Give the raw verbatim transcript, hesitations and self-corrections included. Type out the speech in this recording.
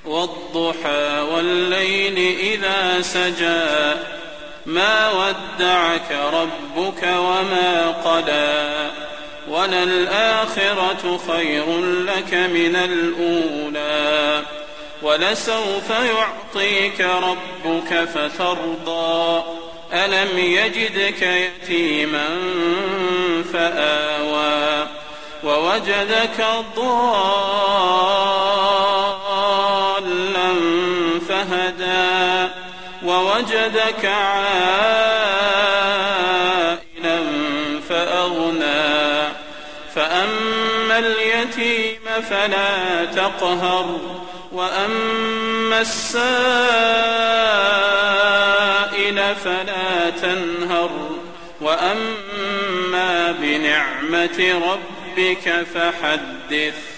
والضحى والليل إذا سجى ما ودعك ربك وما قلى وللآخرة خير لك من الأولى ولسوف يعطيك ربك فترضى ألم يجدك يتيما فآوى ووجدك ضالا فهدى ووجدك عائلا فأغنى فأما اليتيم فلا تقهر وأما السائل فلا تنهر وأما بنعمة ربك فحدث.